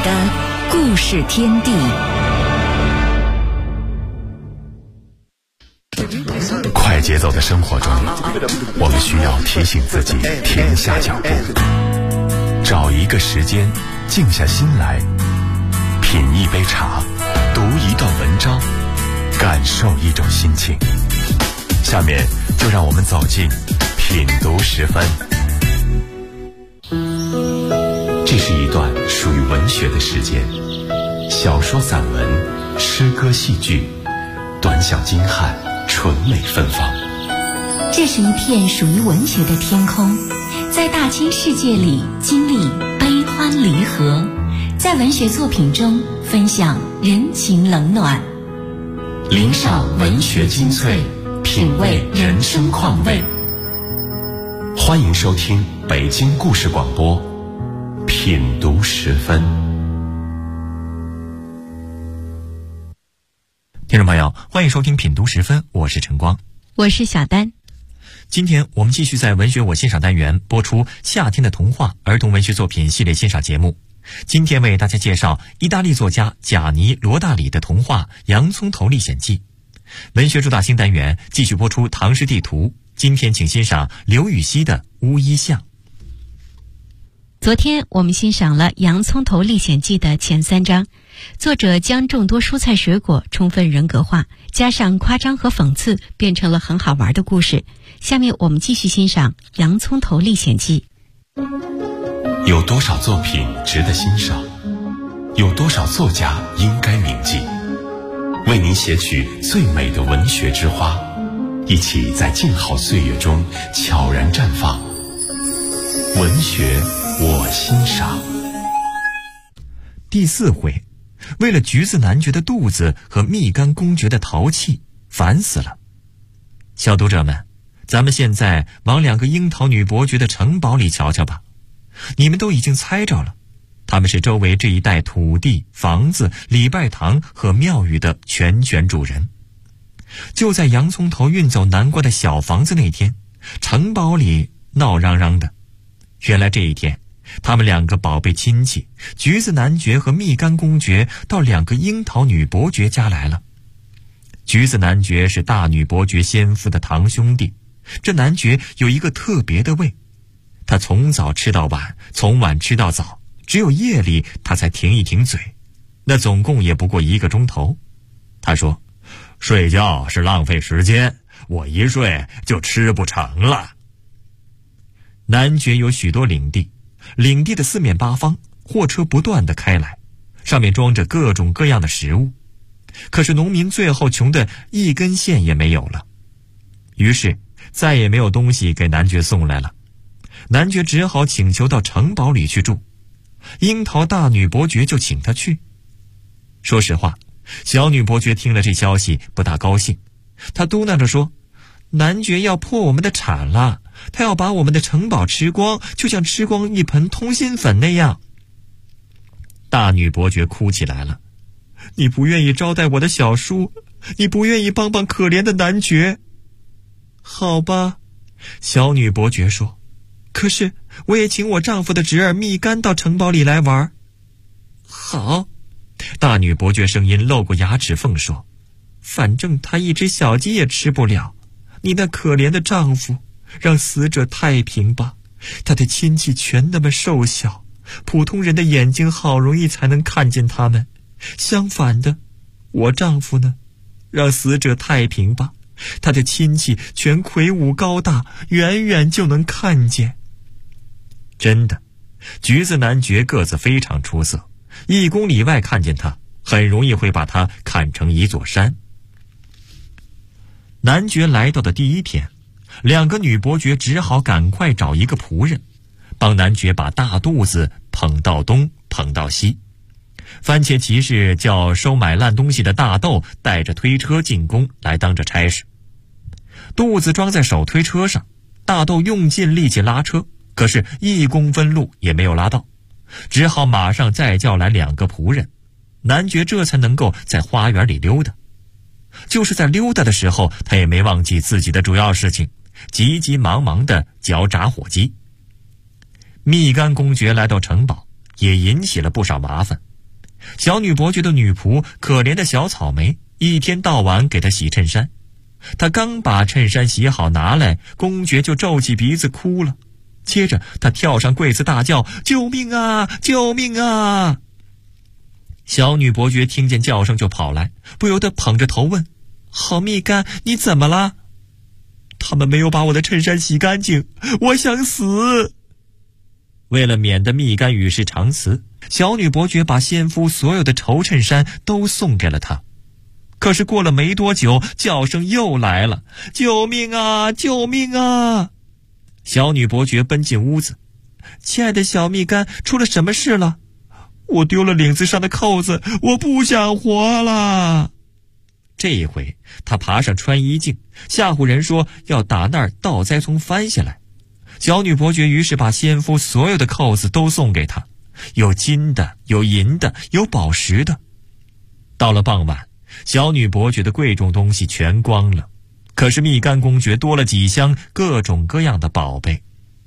的故事天地。 快节奏的生活中，我们需要提醒自己停下脚步，找一个时间静下心来，品一杯茶，读一段文章，感受一种心情。下面就让我们走进品读10分。这是一段属于文学的时间，小说、散文、诗歌、戏剧，短小精悍，纯美芬芳。 这是一片属于文学的天空，在大千世界里经历悲欢离合，在文学作品中分享人情冷暖， 领赏文学精粹，品味人生况味。欢迎收听北京故事广播品读10分。 听众朋友，欢迎收听品读10分，我是晨光， 我是小丹。 今天我们继续在文学我欣赏单元播出夏天的童话儿童文学作品系列欣赏节目。今天为大家介绍意大利作家贾尼·罗大里的童话《洋葱头历险记》。文学主打新单元继续播出唐诗地图，今天请欣赏刘禹锡的《乌衣巷》。 昨天我们欣赏了《洋葱头历险记》的前3章，作者将众多蔬菜水果充分人格化，加上夸张和讽刺，变成了很好玩的故事。下面我们继续欣赏《洋葱头历险记》。 有多少作品值得欣赏？有多少作家应该铭记？为您写取最美的文学之花，一起在静好岁月中悄然绽放。文学我欣赏。 第4回，为了橘子男爵的肚子和蜜柑公爵的淘气，烦死了。小读者们，咱们现在往2个樱桃女伯爵的城堡里瞧瞧吧。你们都已经猜着了，他们是周围这一带土地、房子、礼拜堂和庙宇的全权主人。就在洋葱头运走南瓜的小房子那天，城堡里闹嚷嚷的。原来这一天，他们2个宝贝亲戚橘子男爵和蜜柑公爵到2个樱桃女伯爵家来了。橘子男爵是大女伯爵先夫的堂兄弟，这男爵有一个特别的胃，他从早吃到晚，从晚吃到早，只有夜里他才停一停嘴，那总共也不过1个钟头。他说，睡觉是浪费时间，我一睡就吃不成了。男爵有许多领地，领地的4面8方，货车不断地开来，上面装着各种各样的食物。可是农民最后穷得1根线也没有了，于是再也没有东西给男爵送来了。男爵只好请求到城堡里去住，樱桃大女伯爵就请他去。说实话，小女伯爵听了这消息不大高兴，她嘟囔着说，男爵要破我们的产了，他要把我们的城堡吃光，就像吃光一盆通心粉那样。大女伯爵哭起来了，你不愿意招待我的小叔，你不愿意帮帮可怜的男爵。好吧，小女伯爵说，可是我也请我丈夫的侄儿蜜柑到城堡里来玩。好，大女伯爵声音露过牙齿缝说，反正他一只小鸡也吃不了，你那可怜的丈夫让死者太平吧，他的亲戚全那么瘦小，普通人的眼睛好容易才能看见他们。相反的，我丈夫呢，让死者太平吧，他的亲戚全魁梧高大，远远就能看见。真的，橘子男爵个子非常出色，1公里外看见他，很容易会把他看成一座山。男爵来到的第1天，2个女伯爵只好赶快找一个仆人，帮男爵把大肚子捧到东，捧到西。番茄骑士叫收买烂东西的大豆带着推车进宫来当着差事。肚子装在手推车上，大豆用尽力气拉车，可是1公分路也没有拉到，只好马上再叫来2个仆人，男爵这才能够在花园里溜达。就是在溜达的时候，他也没忘记自己的主要事情，急急忙忙地嚼炸火鸡。蜜柑公爵来到城堡，也引起了不少麻烦， 小女伯爵的女仆可怜的小草莓一天到晚给她洗衬衫，她刚把衬衫洗好拿来，公爵就皱起鼻子哭了。接着她跳上柜子大叫：救命啊，救命啊！小女伯爵听见叫声就跑来，不由得捧着头问：好蜜柑，你怎么了？他们没有把我的衬衫洗干净，我想死。为了免得蜜柑语失长辞，小女伯爵把先夫所有的绸衬衫都送给了他。可是过了没多久，叫声又来了：救命啊，救命啊！小女伯爵奔进屋子：亲爱的小蜜柑，出了什么事了？我丢了领子上的扣子，我不想活了。这一回他爬上穿衣镜，吓唬人说要打那儿倒栽葱翻下来。小女伯爵于是把先夫所有的扣子都送给他，有金的，有银的，有宝石的。到了傍晚，小女伯爵的贵重东西全光了，可是蜜柑公爵多了几箱各种各样的宝贝。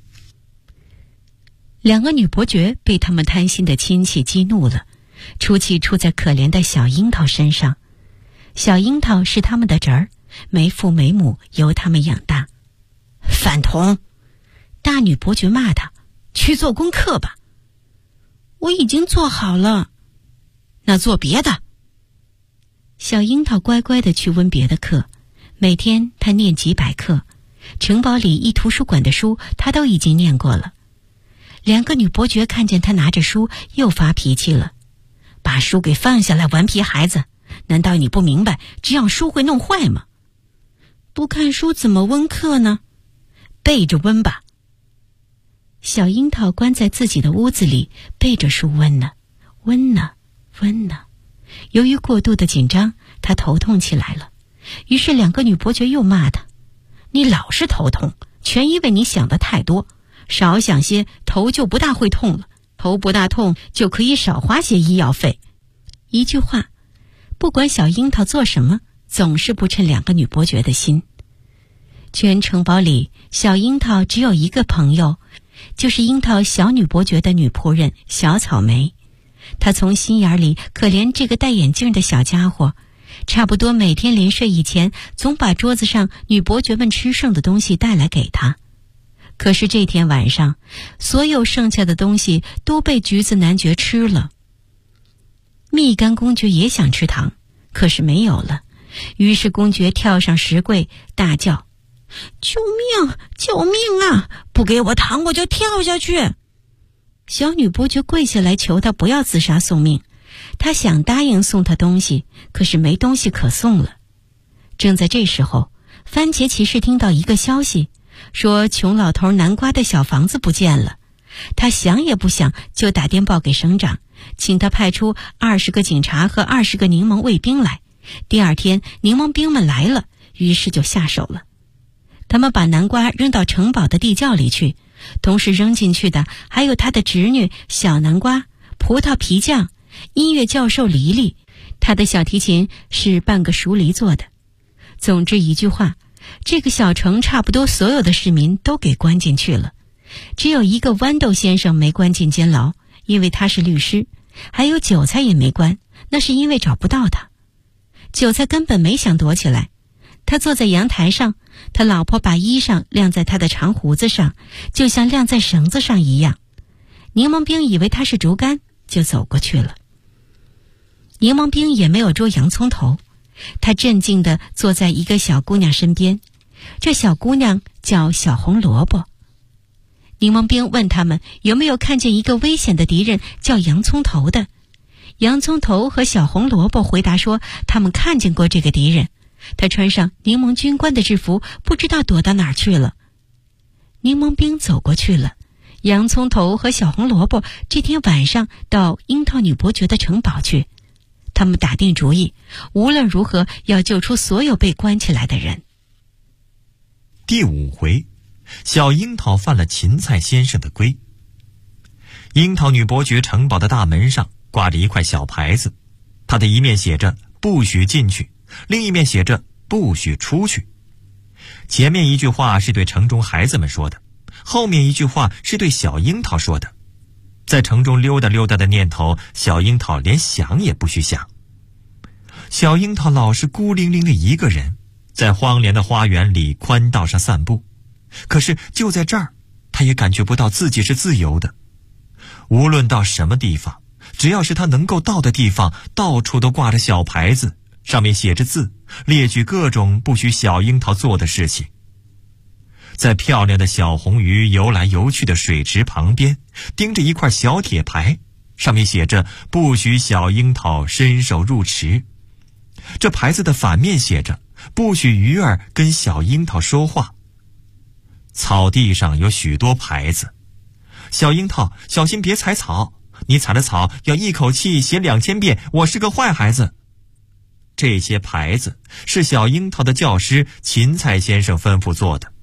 两个女伯爵被他们贪心的亲戚激怒了，出气出在可怜的小樱桃身上。小樱桃是他们的侄儿，没父没母，由他们养大。反童！大女伯爵骂他：去做功课吧。我已经做好了。那做别的。小樱桃乖乖地去温别的课，每天他念几百课，城堡里一图书馆的书他都已经念过了。两个女伯爵看见他拿着书，又发脾气了：把书给放下来，顽皮孩子！难道你不明白这样书会弄坏吗？不看书怎么温课呢？背着温吧。小樱桃关在自己的屋子里，背着书温呢，温呢，温呢。由于过度的紧张，她头痛起来了。于是两个女伯爵又骂她：你老是头痛，全因为你想的太多，少想些头就不大会痛了，头不大痛就可以少花些医药费。一句话，不管小樱桃做什么，总是不称两个女伯爵的心。全城堡里，小樱桃只有一个朋友，就是樱桃小女伯爵的女仆人小草莓。她从心眼里可怜这个戴眼镜的小家伙，差不多每天临睡以前，总把桌子上女伯爵们吃剩的东西带来给他。可是这天晚上，所有剩下的东西都被橘子男爵吃了。蜜柑公爵也想吃糖，可是没有了。于是公爵跳上石柜，大叫：救命！救命啊！不给我糖，我就跳下去！小女伯爵跪下来求他不要自杀送命。他想答应送他东西，可是没东西可送了。正在这时候，番茄骑士听到一个消息，说穷老头南瓜的小房子不见了。他想也不想就打电报给省长，请他派出20个警察和20个柠檬卫兵来。第二天柠檬兵们来了，于是就下手了。他们把南瓜扔到城堡的地窖里去，同时扔进去的还有他的侄女小南瓜、葡萄皮匠、音乐教授黎黎，他的小提琴是半个熟梨做的。总之一句话，这个小城差不多所有的市民都给关进去了，只有一个豌豆先生没关进监牢，因为他是律师，还有韭菜也没关，那是因为找不到他。韭菜根本没想躲起来，他坐在阳台上，他老婆把衣裳晾在他的长胡子上，就像晾在绳子上一样。柠檬兵以为他是竹竿，就走过去了。柠檬兵也没有捉洋葱头，他镇静地坐在一个小姑娘身边，这小姑娘叫小红萝卜。柠檬兵问他们有没有看见一个危险的敌人叫洋葱头的。洋葱头和小红萝卜回答说他们看见过这个敌人，他穿上柠檬军官的制服，不知道躲到哪儿去了。柠檬兵走过去了，洋葱头和小红萝卜这天晚上到樱桃女伯爵的城堡去。他们打定主意，无论如何要救出所有被关起来的人。 第5回，小樱桃犯了芹菜先生的规。樱桃女伯爵城堡的大门上挂着一块小牌子，它的一面写着不许进去，另一面写着不许出去。前面一句话是对城中孩子们说的，后面一句话是对小樱桃说的。 在城中溜达溜达的念头，小樱桃连想也不许想。小樱桃老是孤零零的一个人，在荒凉的花园里宽道上散步。可是就在这儿，他也感觉不到自己是自由的。无论到什么地方，只要是他能够到的地方，到处都挂着小牌子，上面写着字，列举各种不许小樱桃做的事情。在漂亮的小红鱼游来游去的水池旁边，钉着一块小铁牌，上面写着不许小樱桃伸手入池。这牌子的反面写着不许鱼儿跟小樱桃说话。草地上有许多牌子，小樱桃小心别踩草，你踩了草要一口气写2000遍我是个坏孩子。这些牌子是小樱桃的教师芹菜先生吩咐做的。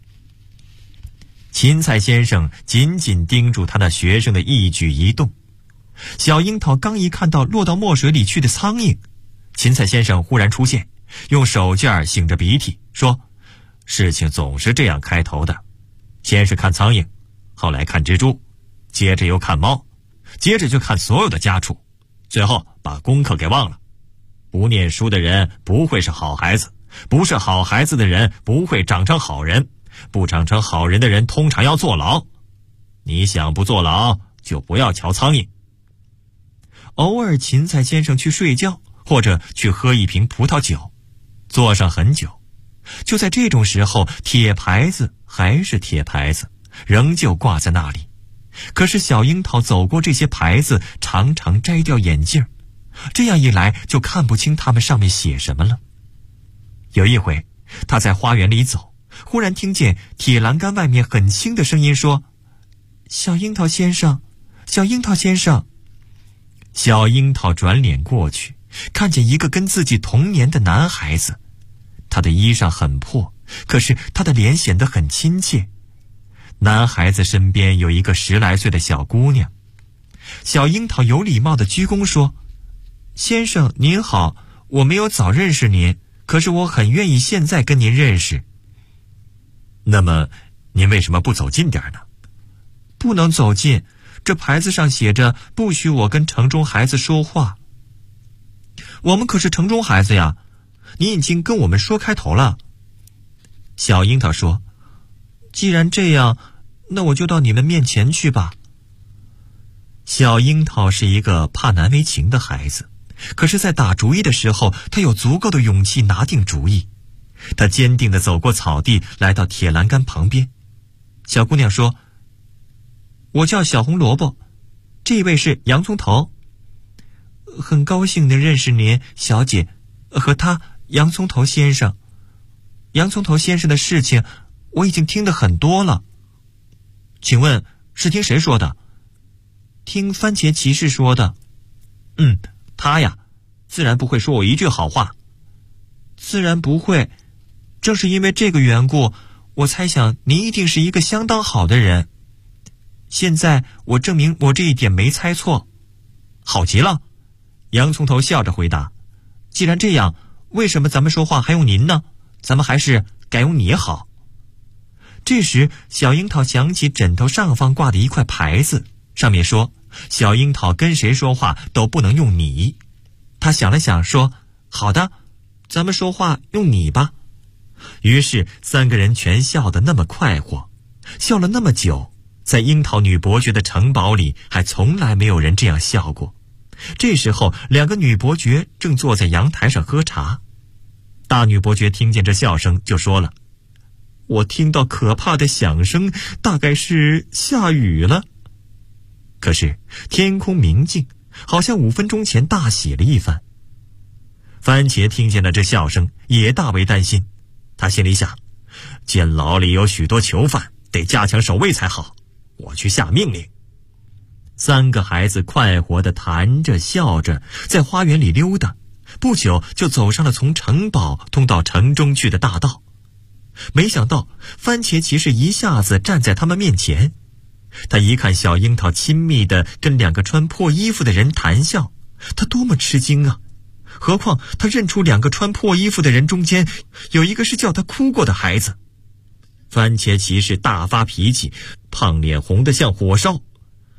芹菜先生紧紧盯住他那学生的一举一动。小樱桃刚一看到落到墨水里去的苍蝇，芹菜先生忽然出现，用手绢擤着鼻涕说，事情总是这样开头的，先是看苍蝇，后来看蜘蛛，接着又看猫，接着就看所有的家畜，最后把功课给忘了。不念书的人不会是好孩子，不是好孩子的人不会长成好人，不长成好人的人通常要坐牢。你想不坐牢，就不要瞧苍蝇。偶尔芹菜先生去睡觉，或者去喝一瓶葡萄酒，坐上很久。就在这种时候，铁牌子还是铁牌子，仍旧挂在那里。可是小樱桃走过这些牌子，常常摘掉眼镜，这样一来就看不清它们上面写什么了。有一回，他在花园里走，忽然听见铁栏杆外面很轻的声音说，小樱桃先生，小樱桃先生。小樱桃转脸过去，看见一个跟自己同年的男孩子。他的衣裳很破，可是他的脸显得很亲切。男孩子身边有一个10来岁的小姑娘。小樱桃有礼貌地鞠躬说，先生您好，我没有早认识您，可是我很愿意现在跟您认识。那么您为什么不走近点呢？不能走近，这牌子上写着不许我跟城中孩子说话。我们可是城中孩子呀，你已经跟我们说开头了。小樱桃说，既然这样，那我就到你们面前去吧。小樱桃是一个怕难为情的孩子，可是在打主意的时候，他有足够的勇气拿定主意。他坚定地走过草地，来到铁栏杆旁边。小姑娘说，我叫小红萝卜，这位是洋葱头。很高兴地认识您，小姐，和他洋葱头先生。洋葱头先生的事情我已经听得很多了。请问是听谁说的？听番茄骑士说的。他呀，自然不会说我一句好话。自然不会，正是因为这个缘故，我猜想您一定是一个相当好的人。现在我证明我这一点没猜错。好极了，洋葱头笑着回答，既然这样，为什么咱们说话还用您呢？咱们还是改用你好。这时小樱桃想起枕头上方挂的一块牌子，上面说小樱桃跟谁说话都不能用你。他想了想说，好的，咱们说话用你吧。于是3个人全笑得那么快活，笑了那么久，在樱桃女伯爵的城堡里还从来没有人这样笑过。这时候2个女伯爵正坐在阳台上喝茶。大女伯爵听见这笑声就说了，我听到可怕的响声，大概是下雨了。可是天空明净，好像5分钟前大洗了一番。番茄听见了这笑声，也大为担心。他心里想，监牢里有许多囚犯，得加强守卫才好，我去下命令。3个孩子快活地谈着笑着，在花园里溜达，不久就走上了从城堡通到城中去的大道。没想到番茄骑士一下子站在他们面前。他一看小樱桃亲密地跟2个穿破衣服的人谈笑，他多么吃惊啊！何况他认出2个穿破衣服的人中间有一个是叫他哭过的孩子。番茄骑士大发脾气，胖脸红得像火烧。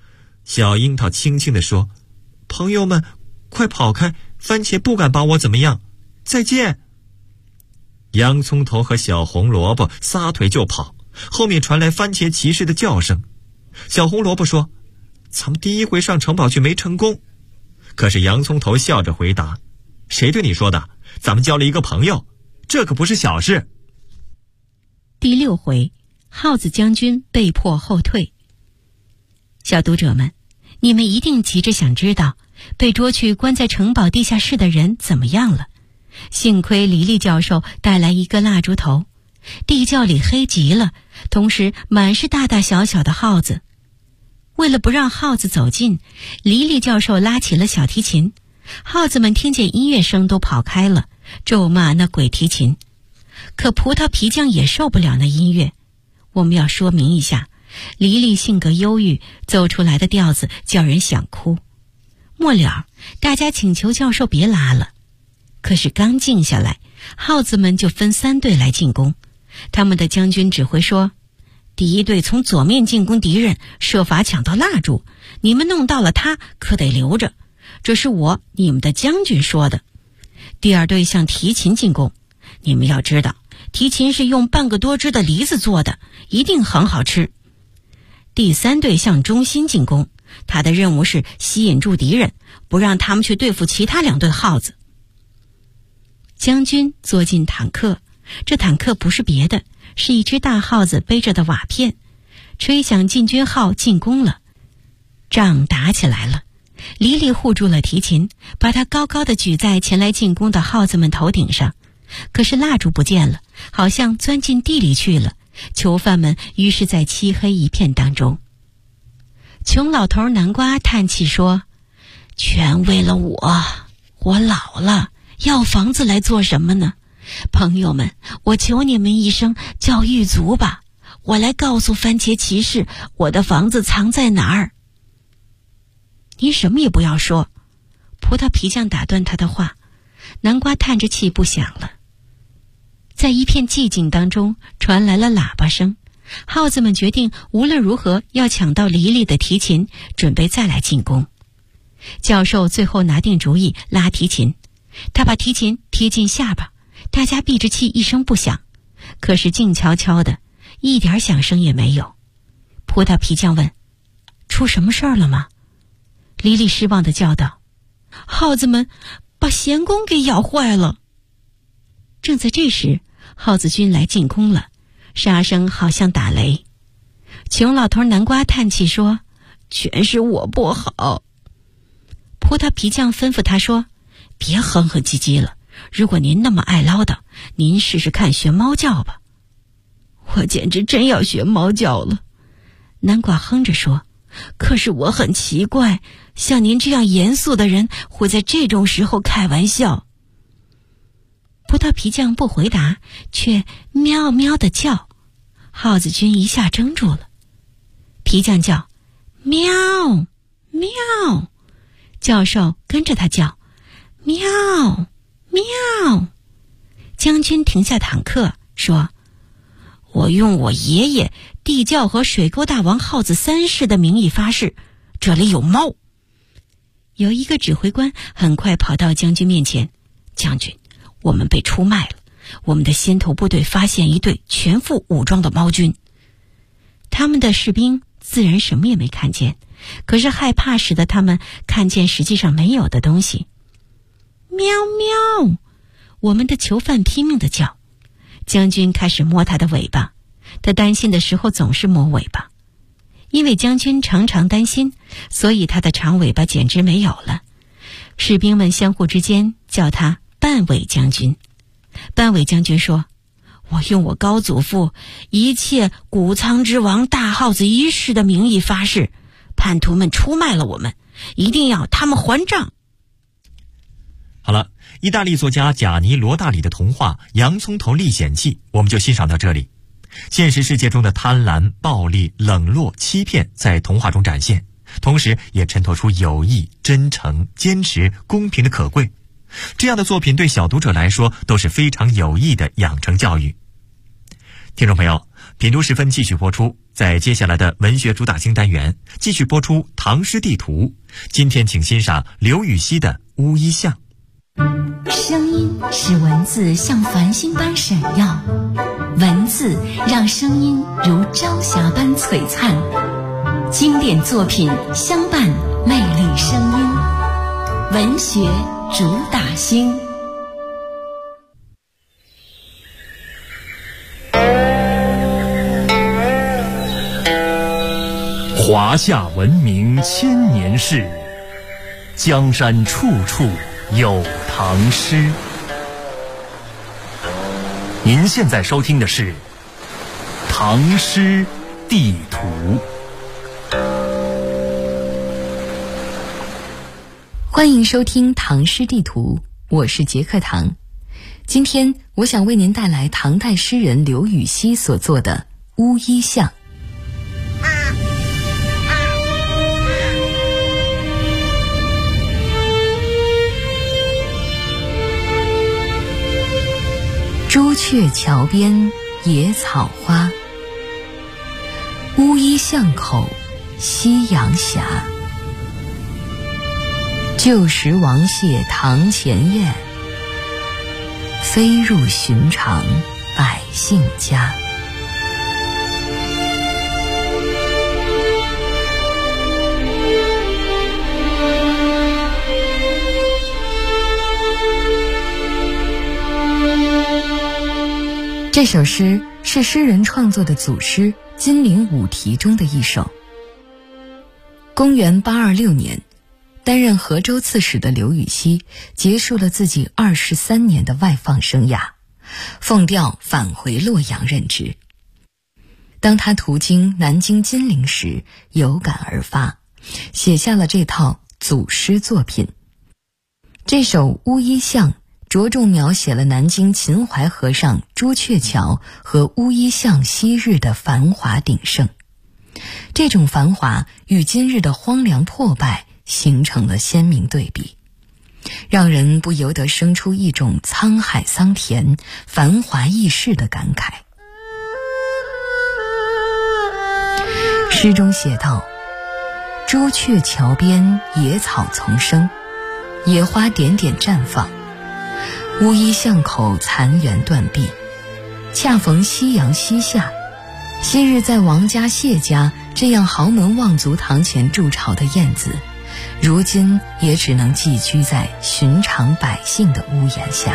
小樱桃轻轻地说：“朋友们，快跑开，番茄不敢把我怎么样，再见。”洋葱头和小红萝卜撒腿就跑，后面传来番茄骑士的叫声。小红萝卜说：“咱们第一回上城堡去没成功。”可是洋葱头笑着回答：“谁对你说的？咱们交了一个朋友，这可不是小事。” 第6回，耗子将军被迫后退。小读者们，你们一定急着想知道被捉去关在城堡地下室的人怎么样了。幸亏黎利教授带来一个蜡烛头，地窖里黑极了，同时满是大大小小的耗子。为了不让耗子走近，黎利教授拉起了小提琴，耗子们听见音乐声都跑开了，咒骂那鬼提琴。可葡萄皮匠也受不了那音乐。我们要说明一下，黎利性格忧郁，奏出来的调子叫人想哭。末了，大家请求教授别拉了。可是刚静下来，耗子们就分3队来进攻。他们的将军指挥说：“第1队从左面进攻敌人，设法抢到蜡烛，你们弄到了它，可得留着。这是你们的将军说的。第2队向提琴进攻，你们要知道，提琴是用半个多只的梨子做的，一定很好吃。第3队向中心进攻，他的任务是吸引住敌人，不让他们去对付其他2队耗子。”将军坐进坦克，这坦克不是别的，是一只大耗子背着的瓦片，吹响进军号进攻了。仗打起来了，黎利护住了提琴，把它高高的举在前来进攻的耗子们头顶上。可是蜡烛不见了，好像钻进地里去了。囚犯们于是在漆黑一片当中。穷老头南瓜叹气说：“全为了我老了，要房子来做什么呢？朋友们，我求你们一声，叫狱卒吧，我来告诉番茄骑士，我的房子藏在哪儿。”你什么也不要说，葡萄皮匠打断他的话。南瓜叹着气不响了。在一片寂静当中传来了喇叭声，耗子们决定无论如何要抢到黎利的提琴，准备再来进攻。教授最后拿定主意拉提琴，他把提琴贴近下巴，大家闭着气一声不响，可是静悄悄的，一点响声也没有。葡萄皮匠问：“出什么事儿了吗？”黎利失望地叫道：“耗子们把弦弓给咬坏了。”正在这时，耗子军来进攻了，杀声好像打雷。穷老头南瓜叹气说：“全是我不好。”葡萄皮匠吩咐他说：“别哼哼唧唧了，如果您那么爱唠叨，您试试看学猫叫吧。”我简直真要学猫叫了，南瓜哼着说：“可是我很奇怪，像您这样严肃的人会在这种时候开玩笑。”葡萄皮匠不回答，却喵喵地叫。耗子军一下怔住了。皮匠叫：“喵喵！”教授跟着他叫：“喵喵！”将军停下坦克说：“我用我爷爷地窖和水沟大王耗子3世的名义发誓，这里有猫。”有一个指挥官很快跑到将军面前：“将军，我们被出卖了，我们的先头部队发现一队全副武装的猫军。”他们的士兵自然什么也没看见，可是害怕使得他们看见实际上没有的东西。喵喵！我们的囚犯拼命地叫。将军开始摸他的尾巴，他担心的时候总是摸尾巴。因为将军常常担心，所以他的长尾巴简直没有了。士兵们相互之间叫他半尾将军。半尾将军说：“我用我高祖父一切谷仓之王大耗子1世的名义发誓，叛徒们出卖了我们，一定要他们还账。” 好了，意大利作家贾尼·罗大里的童话《洋葱头历险记》我们就欣赏到这里。现实世界中的贪婪、暴力、冷落、欺骗在童话中展现，同时也衬托出友谊、真诚、坚持、公平的可贵。这样的作品对小读者来说都是非常有益的养成教育。听众朋友， 品读时分继续播出，在接下来的文学主打星单元继续播出唐诗地图。今天请欣赏刘禹锡的《乌衣巷》。 声音使文字像繁星般闪耀，文字让声音如朝霞般璀璨，经典作品相伴魅力声音，文学主打星。 华夏文明千年事，江山处处有唐诗。您现在收听的是《唐诗地图》。 欢迎收听《唐诗地图》，我是杰克唐。今天我想为您带来唐代诗人刘禹锡所作的《乌衣巷》。朱雀桥边野草花，乌衣巷口夕阳斜。旧时王谢堂前燕，飞入寻常百姓家。这首诗是诗人创作的组诗《金陵五题》中的一首。公元826年，担任河州刺史的刘禹锡结束了自己23年的外放生涯，奉调返回洛阳任职。当他途经南京金陵时，有感而发，写下了这套组诗作品。这首《乌衣巷》着重描写了南京秦淮河上朱雀桥和乌衣巷昔日的繁华鼎盛。这种繁华与今日的荒凉破败形成了鲜明对比，让人不由得生出一种沧海桑田、繁华易逝的感慨。诗中写道：朱雀桥边野草丛生，野花点点绽放，乌衣巷口残垣断壁，恰逢夕阳西下。昔日在王家谢家这样豪门望族堂前筑巢的燕子，如今也只能寄居在寻常百姓的屋檐下。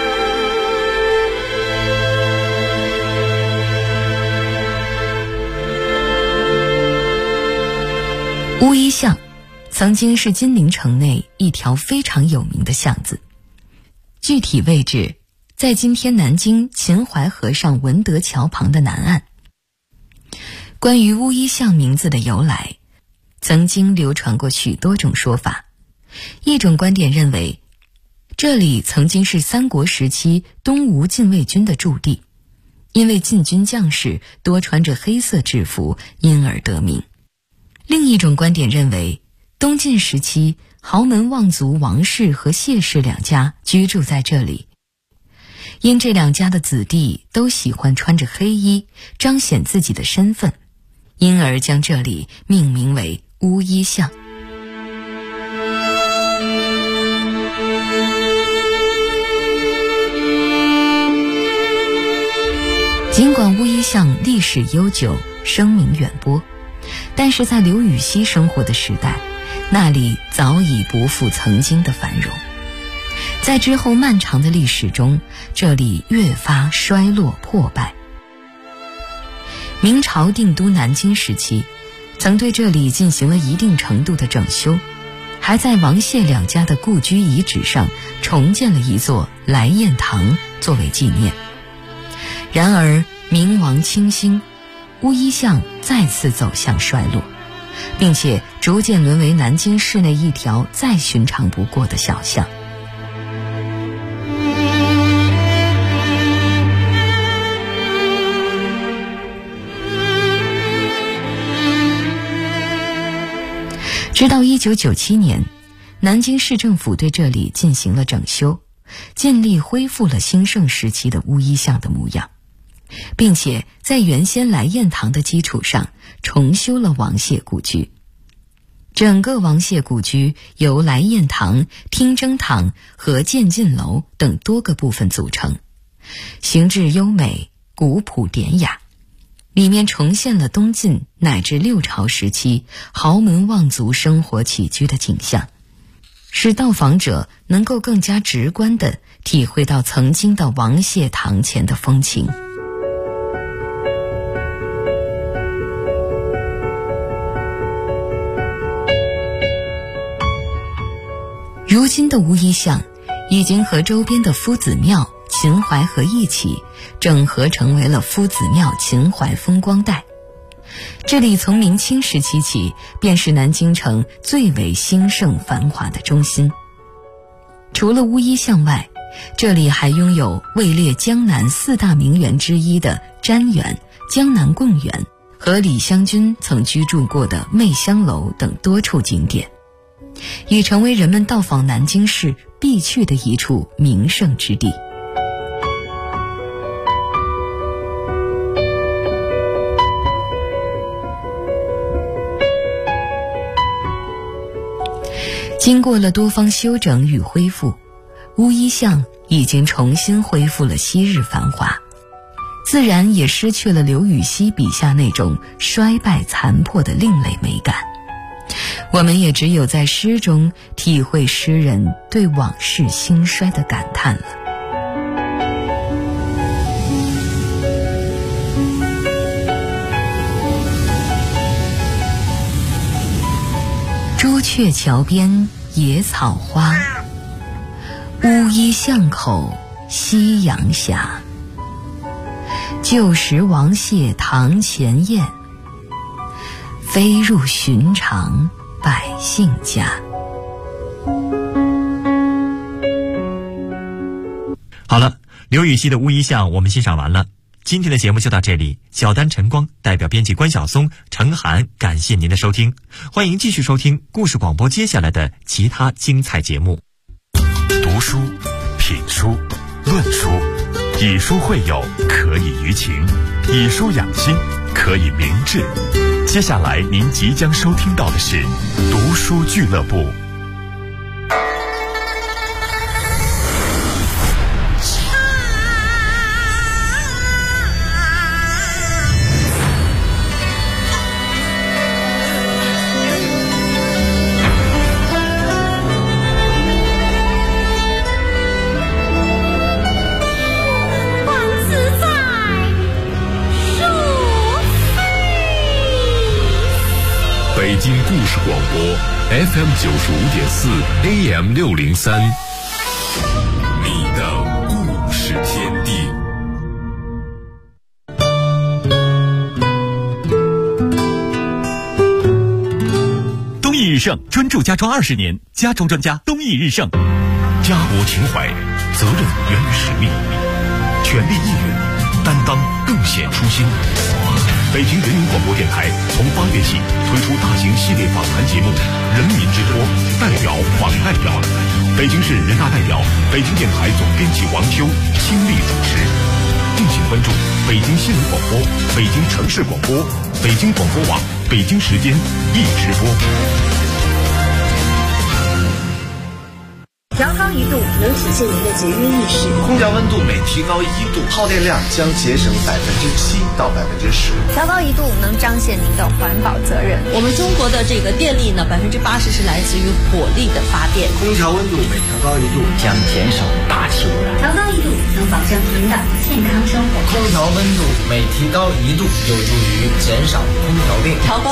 乌衣巷曾经是金陵城内一条非常有名的巷子，具体位置在今天南京秦淮河上文德桥旁的南岸。关于乌衣巷名字的由来，曾经流传过许多种说法。一种观点认为，这里曾经是三国时期东吴禁卫军的驻地，因为禁军将士多穿着黑色制服，因而得名。另一种观点认为，东晋时期豪门望族王氏和谢氏两家居住在这里，因这两家的子弟都喜欢穿着黑衣，彰显自己的身份，因而将这里命名为乌衣巷。尽管乌衣巷历史悠久，声名远播，但是在刘禹锡生活的时代，那里早已不复曾经的繁荣。在之后漫长的历史中，这里越发衰落破败。明朝定都南京时期，曾对这里进行了一定程度的整修，还在王谢两家的故居遗址上重建了一座来雁堂作为纪念。然而明亡清兴，乌衣巷再次走向衰落，并且逐渐沦为南京市内一条再寻常不过的小巷。直到1997年，南京市政府对这里进行了整修，尽力恢复了兴盛时期的乌衣巷的模样。 并且在原先来雁堂的基础上重修了王谢故居。整个王谢故居由来雁堂、听征堂和渐进楼等多个部分组成，形制优美、古朴典雅，里面重现了东晋乃至六朝时期豪门望族生活起居的景象，使到访者能够更加直观地体会到曾经的王谢堂前的风情。如今的乌衣巷已经和周边的夫子庙、秦淮河一起整合成为了夫子庙秦淮风光带。这里从明清时期起便是南京城最为兴盛繁华的中心。除了乌衣巷外，这里还拥有位列江南4大名园之一的瞻园、江南贡园和李香君曾居住过的媚香楼等多处景点，已成为人们到访南京市必去的一处名胜之地。经过了多方修整与恢复，乌衣巷已经重新恢复了昔日繁华，自然也失去了刘禹锡笔下那种衰败残破的另类美感。我们也只有在诗中体会诗人对往事兴衰的感叹了。朱雀桥边野草花，乌衣巷口夕阳斜。旧时王谢堂前燕，飞入寻常百姓家。 好了，刘禹锡的乌衣巷我们欣赏完了。今天的节目就到这里，小丹晨光代表编辑关晓松、程涵，感谢您的收听，欢迎继续收听故事广播接下来的其他精彩节目。 读书、品书、论书，以书会友，可以娱情；以书养心，可以明志。接下来您即将收听到的是读书俱乐部。 北京故事广播 FM 95.4 AM 603，你的故事天地。 东义日盛专注家装20年，家装专家东义日盛。 家国情怀，责任源于使命，全力以赴，担当更显初心。北京人民广播电台从8月起推出大型系列访谈节目《人民之播》，代表访代表。北京市人大代表、北京电台总编辑王秋亲力主持。敬请关注北京新闻广播、北京城市广播、北京广播网、北京时间一直播。 调高1度能体现您的节约意识。 空调温度每提高1度，耗电量将节省7%到10%。 调高1度能彰显您的环保责任。 我们中国的这个电力呢，80%是来自于火力的发电。 空调温度每调高1度将减少大气污染。 调高1度能保证您的健康生活。 空调温度每提高1度有助于减少空调病。 调高